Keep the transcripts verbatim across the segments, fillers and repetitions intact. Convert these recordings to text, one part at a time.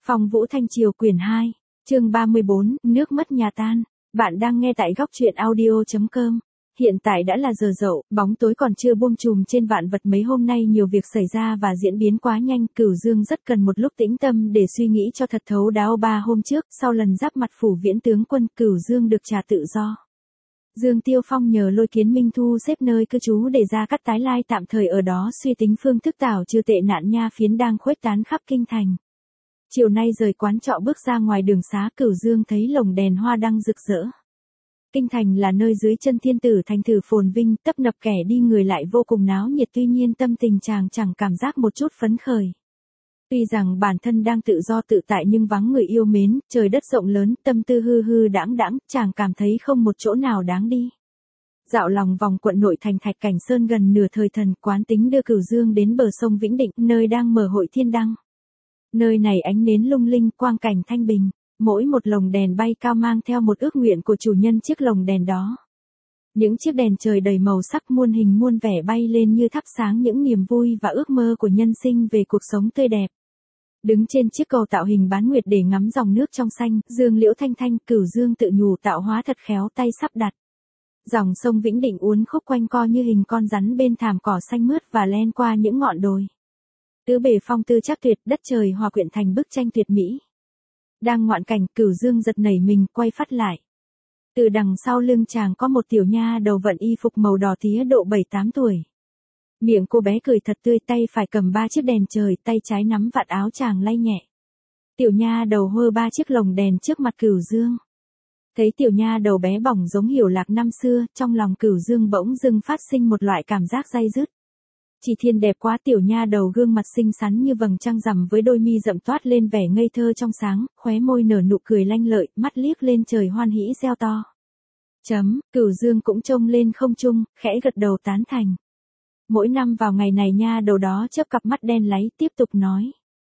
Phong Vũ Thanh Triều quyển hai, chương ba mươi bốn, nước mất nhà tan. Bạn đang nghe tại góc truyện audio chấm com. Hiện tại đã là giờ dậu, bóng tối còn chưa buông trùm trên vạn vật, mấy hôm nay nhiều việc xảy ra và diễn biến quá nhanh, Cửu Dương rất cần một lúc tĩnh tâm để suy nghĩ cho thật thấu đáo. Ba hôm trước, sau lần giáp mặt phủ viễn tướng quân, Cửu Dương được trả tự do. Dương Tiêu Phong nhờ Lôi Kiến Minh thu xếp nơi cư trú để ra cắt tái lai tạm thời ở đó suy tính phương thức tảo trừ tệ nạn nha phiến đang khuếch tán khắp kinh thành. Chiều nay rời quán trọ bước ra ngoài đường xá, Cửu Dương thấy lồng đèn hoa đăng rực rỡ. Kinh thành là nơi dưới chân thiên tử thành thử phồn vinh, tấp nập kẻ đi người lại vô cùng náo nhiệt, tuy nhiên tâm tình chàng chẳng cảm giác một chút phấn khởi. Tuy rằng bản thân đang tự do tự tại nhưng vắng người yêu mến, trời đất rộng lớn, tâm tư hư hư đãng đãng, chàng cảm thấy không một chỗ nào đáng đi. Dạo lòng vòng quận nội thành Thạch Cảnh Sơn gần nửa thời thần, quán tính đưa Cửu Dương đến bờ sông Vĩnh Định, nơi đang mở hội thiên đăng. Nơi này ánh nến lung linh, quang cảnh thanh bình, mỗi một lồng đèn bay cao mang theo một ước nguyện của chủ nhân chiếc lồng đèn đó. Những chiếc đèn trời đầy màu sắc muôn hình muôn vẻ bay lên như thắp sáng những niềm vui và ước mơ của nhân sinh về cuộc sống tươi đẹp. Đứng trên chiếc cầu tạo hình bán nguyệt để ngắm dòng nước trong xanh, dương liễu thanh thanh, Cửu Dương tự nhủ tạo hóa thật khéo tay sắp đặt. Dòng sông Vĩnh Định uốn khúc quanh co như hình con rắn bên thảm cỏ xanh mướt và len qua những ngọn đồi. Tứ bề phong tư chắc tuyệt, đất trời hòa quyện thành bức tranh tuyệt mỹ. Đang ngoạn cảnh, Cửu Dương giật nảy mình, quay phát lại. Từ đằng sau lưng chàng có một tiểu nha đầu vận y phục màu đỏ tía độ bảy tám tuổi. Miệng cô bé cười thật tươi, tay phải cầm ba chiếc đèn trời, tay trái nắm vạt áo chàng lay nhẹ. Tiểu nha đầu hơ ba chiếc lồng đèn trước mặt Cửu Dương. Thấy tiểu nha đầu bé bỏng giống Hiểu Lạc năm xưa, trong lòng Cửu Dương bỗng dưng phát sinh một loại cảm giác day dứt. Chỉ Thiên đẹp quá, tiểu nha đầu gương mặt xinh xắn như vầng trăng rằm với đôi mi rậm toát lên vẻ ngây thơ trong sáng, khóe môi nở nụ cười lanh lợi, mắt liếc lên trời hoan hỉ reo to. Chấm, Cửu Dương cũng trông lên không trung, khẽ gật đầu tán thành. Mỗi năm vào ngày này nha đầu đó chớp cặp mắt đen láy tiếp tục nói.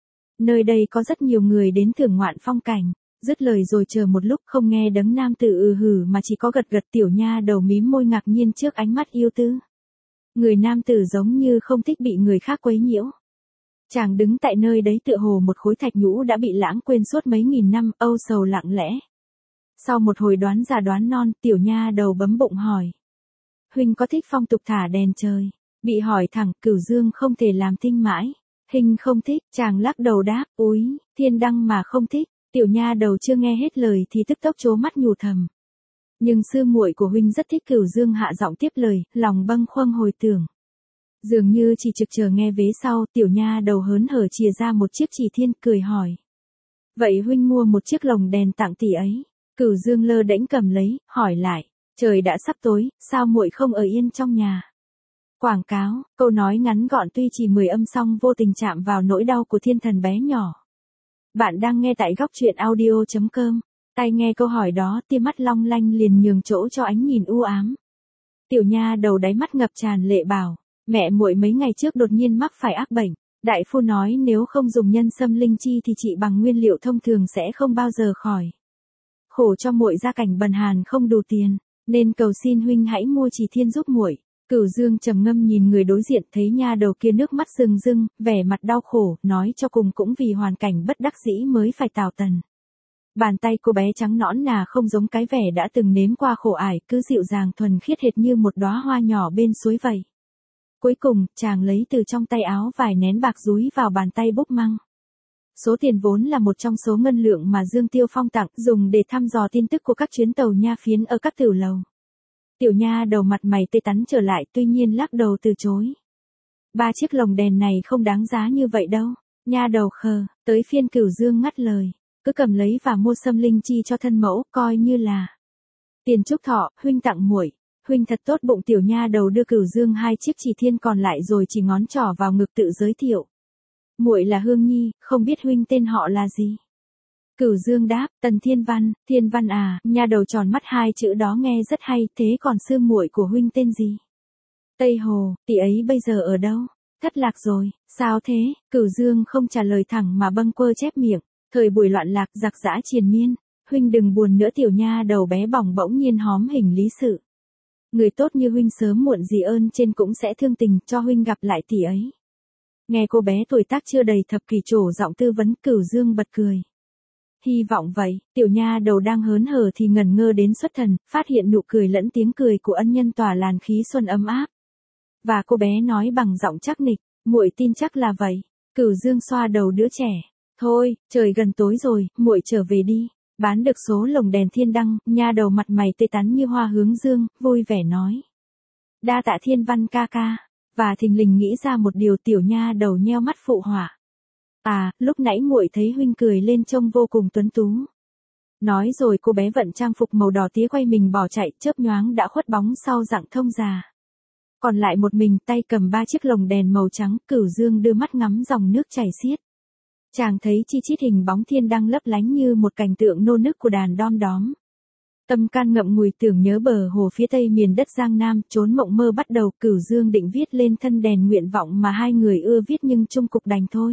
Nơi đây có rất nhiều người đến thưởng ngoạn phong cảnh, dứt lời rồi chờ một lúc không nghe đấng nam tử ừ hử mà chỉ có gật gật, tiểu nha đầu mím môi ngạc nhiên trước ánh mắt yêu tư. Người nam tử giống như không thích bị người khác quấy nhiễu. Chàng đứng tại nơi đấy tựa hồ một khối thạch nhũ đã bị lãng quên suốt mấy nghìn năm, âu sầu lặng lẽ. Sau một hồi đoán già đoán non, tiểu nha đầu bấm bụng hỏi. Huynh có thích phong tục thả đèn trời? Bị hỏi thẳng, Cửu Dương không thể làm thinh mãi. Hình không thích, chàng lắc đầu đáp, úi, thiên đăng mà không thích. Tiểu nha đầu chưa nghe hết lời thì tức tốc trố mắt nhủ thầm. Nhưng sư muội của huynh rất thích, Cửu Dương hạ giọng tiếp lời, lòng bâng khuâng hồi tưởng. Dường như chỉ trực chờ nghe vế sau, tiểu nha đầu hớn hở chìa ra một chiếc chỉ thiên, cười hỏi. Vậy huynh mua một chiếc lồng đèn tặng tỷ ấy? Cửu Dương lơ đễnh cầm lấy, hỏi lại, trời đã sắp tối, sao muội không ở yên trong nhà? Quảng cáo, câu nói ngắn gọn tuy chỉ mười âm song vô tình chạm vào nỗi đau của thiên thần bé nhỏ. Bạn đang nghe tại góc truyện audio chấm com. Tai nghe câu hỏi đó, tia mắt long lanh liền nhường chỗ cho ánh nhìn u ám. Tiểu nha đầu đáy mắt ngập tràn lệ bảo, mẹ muội mấy ngày trước đột nhiên mắc phải ác bệnh, đại phu nói nếu không dùng nhân sâm linh chi thì trị bằng nguyên liệu thông thường sẽ không bao giờ khỏi. Khổ cho muội gia cảnh bần hàn không đủ tiền, nên cầu xin huynh hãy mua chỉ thiên giúp muội. Cửu Dương trầm ngâm nhìn người đối diện, thấy nha đầu kia nước mắt rưng rưng, vẻ mặt đau khổ, nói cho cùng cũng vì hoàn cảnh bất đắc dĩ mới phải tào tần. Bàn tay cô bé trắng nõn nà không giống cái vẻ đã từng nếm qua khổ ải, cứ dịu dàng thuần khiết hệt như một đóa hoa nhỏ bên suối vậy. Cuối cùng, chàng lấy từ trong tay áo vài nén bạc dúi vào bàn tay bốc măng. Số tiền vốn là một trong số ngân lượng mà Dương Tiêu Phong tặng, dùng để thăm dò tin tức của các chuyến tàu nha phiến ở các tiểu lầu. Tiểu nha đầu mặt mày tươi tắn trở lại, tuy nhiên lắc đầu từ chối. Ba chiếc lồng đèn này không đáng giá như vậy đâu. Nha đầu khờ, tới phiên Cửu Dương ngắt lời. Cứ cầm lấy và mua sâm linh chi cho thân mẫu, coi như là tiền chúc thọ, huynh tặng muội. Huynh thật tốt bụng, tiểu nha đầu đưa Cửu Dương hai chiếc chỉ thiên còn lại rồi chỉ ngón trỏ vào ngực tự giới thiệu. Muội là Hương Nhi, không biết huynh tên họ là gì? Cửu Dương đáp, Tần Thiên Văn. Thiên Văn à? Nha đầu tròn mắt, hai chữ đó nghe rất hay, thế còn sư muội của huynh tên gì? Tây Hồ. Tỷ ấy bây giờ ở đâu? Thất lạc rồi. Sao thế? Cửu Dương không trả lời thẳng mà bâng quơ chép miệng. Thời buổi loạn lạc giặc giã triền miên, huynh đừng buồn nữa, tiểu nha đầu bé bỏng bỗng nhiên hóm hình lý sự. Người tốt như huynh sớm muộn gì ơn trên cũng sẽ thương tình cho huynh gặp lại tỷ ấy. Nghe cô bé tuổi tác chưa đầy thập kỷ trổ giọng tư vấn, Cửu Dương bật cười. Hy vọng vậy, tiểu nha đầu đang hớn hở thì ngẩn ngơ đến xuất thần, phát hiện nụ cười lẫn tiếng cười của ân nhân tỏa làn khí xuân ấm áp. Và cô bé nói bằng giọng chắc nịch, muội tin chắc là vậy. Cửu Dương xoa đầu đứa trẻ. Thôi, trời gần tối rồi, muội trở về đi. Bán được số lồng đèn thiên đăng, nha đầu mặt mày tươi tắn như hoa hướng dương, vui vẻ nói. Đa tạ Thiên Văn ca ca. Và thình lình nghĩ ra một điều, tiểu nha đầu nheo mắt phụ họa. À, lúc nãy muội thấy huynh cười lên trông vô cùng tuấn tú. Nói rồi cô bé vận trang phục màu đỏ tía quay mình bỏ chạy, chớp nhoáng đã khuất bóng sau rặng thông già. Còn lại một mình, tay cầm ba chiếc lồng đèn màu trắng, Cửu Dương đưa mắt ngắm dòng nước chảy xiết. Chàng thấy chi chít hình bóng thiên đăng lấp lánh như một cảnh tượng nô nức của đàn đom đóm. Tâm can ngậm ngùi tưởng nhớ bờ hồ phía tây miền đất Giang Nam, trốn mộng mơ bắt đầu. Cửu Dương định viết lên thân đèn nguyện vọng mà hai người ưa viết nhưng chung cục đành thôi.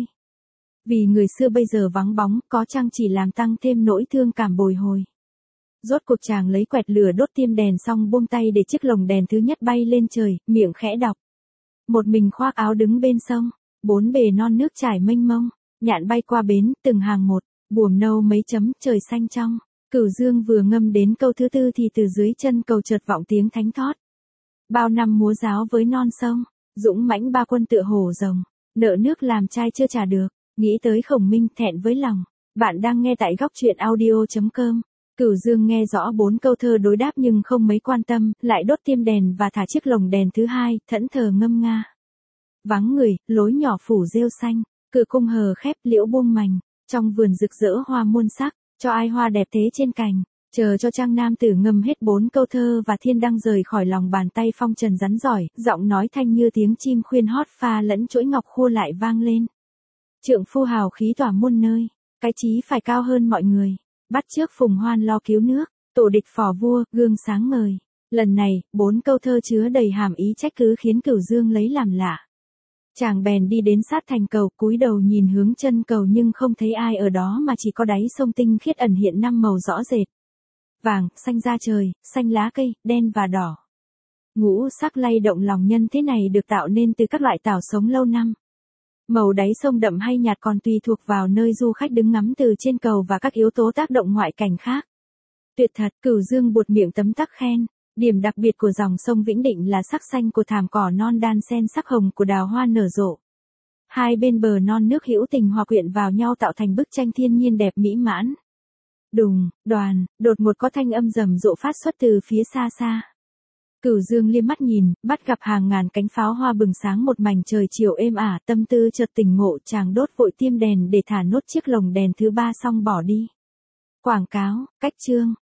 Vì người xưa bây giờ vắng bóng, có chăng chỉ làm tăng thêm nỗi thương cảm bồi hồi. Rốt cuộc chàng lấy quẹt lửa đốt tiêm đèn xong buông tay để chiếc lồng đèn thứ nhất bay lên trời, miệng khẽ đọc. Một mình khoác áo đứng bên sông, bốn bề non nước trải mênh mông, nhạn bay qua bến, từng hàng một, buồm nâu mấy chấm, trời xanh trong. Cửu Dương vừa ngâm đến câu thứ tư thì từ dưới chân cầu chợt vọng tiếng thánh thót. Bao năm múa giáo với non sông, dũng mãnh ba quân tựa hổ rồng, nợ nước làm trai chưa trả được, nghĩ tới Khổng Minh thẹn với lòng. Bạn đang nghe tại góc truyện audio chấm com. Cửu Dương nghe rõ bốn câu thơ đối đáp nhưng không mấy quan tâm, lại đốt tiêm đèn và thả chiếc lồng đèn thứ hai, thẫn thờ ngâm nga. Vắng người, lối nhỏ phủ rêu xanh, cửa cung hờ khép, liễu buông mành, trong vườn rực rỡ hoa muôn sắc, cho ai hoa đẹp thế trên cành, chờ cho trang nam tử ngâm hết bốn câu thơ và thiên đăng rời khỏi lòng bàn tay phong trần rắn giỏi, giọng nói thanh như tiếng chim khuyên hót pha lẫn chuỗi ngọc khua lại vang lên. Trượng phu hào khí tỏa muôn nơi, cái chí phải cao hơn mọi người. Bắt trước Phùng Hoan lo cứu nước, tổ địch phò vua, gương sáng ngời. Lần này, bốn câu thơ chứa đầy hàm ý trách cứ khiến Cửu Dương lấy làm lạ. Chàng bèn đi đến sát thành cầu, cúi đầu nhìn hướng chân cầu nhưng không thấy ai ở đó mà chỉ có đáy sông tinh khiết ẩn hiện năm màu rõ rệt. Vàng, xanh da trời, xanh lá cây, đen và đỏ. Ngũ sắc lay động lòng nhân thế này được tạo nên từ các loại tảo sống lâu năm. Màu đáy sông đậm hay nhạt còn tùy thuộc vào nơi du khách đứng ngắm từ trên cầu và các yếu tố tác động ngoại cảnh khác. Tuyệt thật, Cửu Dương buột miệng tấm tắc khen. Điểm đặc biệt của dòng sông Vĩnh Định là sắc xanh của thảm cỏ non đan xen sắc hồng của đào hoa nở rộ. Hai bên bờ non nước hữu tình hòa quyện vào nhau tạo thành bức tranh thiên nhiên đẹp mỹ mãn. Đùng, đoàn, đột ngột có thanh âm rầm rộ phát xuất từ phía xa xa. Cửu Dương liếc mắt nhìn, bắt gặp hàng ngàn cánh pháo hoa bừng sáng một mảnh trời chiều êm ả, tâm tư chợt tỉnh ngộ, chàng đốt vội tiêm đèn để thả nốt chiếc lồng đèn thứ ba xong bỏ đi. Quảng cáo, cách chương.